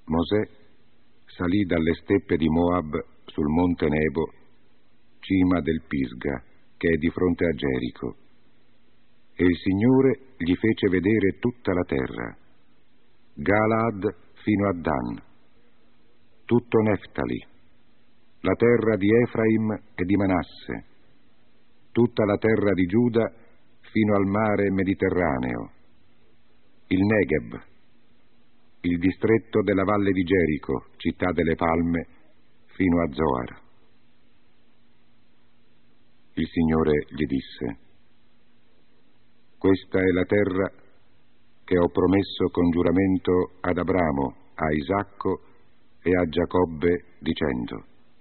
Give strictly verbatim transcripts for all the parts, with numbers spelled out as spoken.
Mosè salì dalle steppe di Moab sul monte Nebo, cima del Pisga, che è di fronte a Gerico, e il Signore gli fece vedere tutta la terra, Galaad fino a Dan, tutto Neftali, la terra di Efraim e di Manasse, tutta la terra di Giuda fino al mare Mediterraneo, il Negeb, il distretto della valle di Gerico, città delle palme, fino a Zoar. Il Signore gli disse: questa è la terra che ho promesso con giuramento ad Abramo, a Isacco e a Giacobbe, dicendo: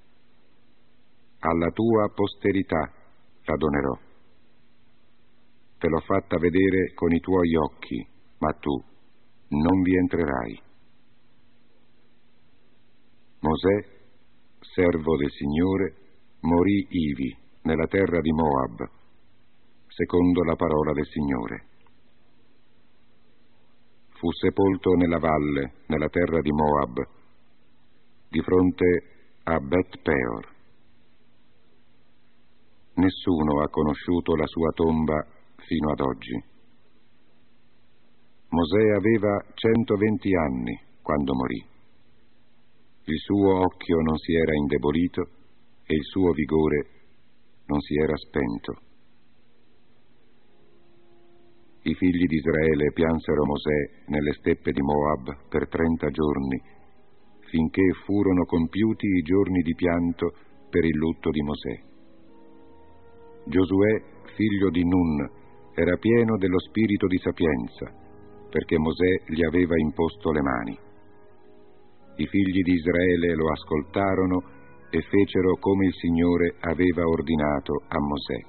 alla tua posterità la donerò. Te l'ho fatta vedere con i tuoi occhi, ma tu non vi entrerai. Mosè, servo del Signore, morì ivi, nella terra di Moab, secondo la parola del Signore. Fu sepolto nella valle, nella terra di Moab, di fronte a Bet Peor. Nessuno ha conosciuto la sua tomba fino ad oggi. Mosè aveva centoventi anni quando morì. Il suo occhio non si era indebolito e il suo vigore non si era spento. I figli di Israele piansero Mosè nelle steppe di Moab per trenta giorni, finché furono compiuti i giorni di pianto per il lutto di Mosè. Giosuè, figlio di Nun, era pieno dello spirito di sapienza, perché Mosè gli aveva imposto le mani. I figli di Israele lo ascoltarono e fecero come il Signore aveva ordinato a Mosè.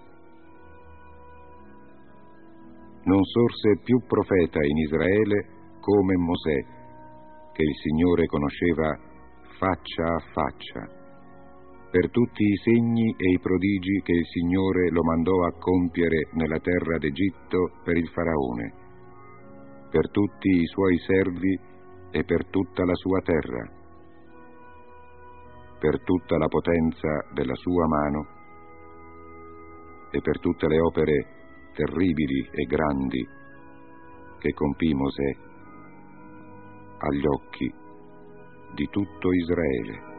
Non sorse più profeta in Israele come Mosè, che il Signore conosceva faccia a faccia, per tutti i segni e i prodigi che il Signore lo mandò a compiere nella terra d'Egitto per il Faraone, per tutti i suoi servi e per tutta la sua terra, per tutta la potenza della sua mano e per tutte le opere terribili e grandi che compì Mosè agli occhi di tutto Israele.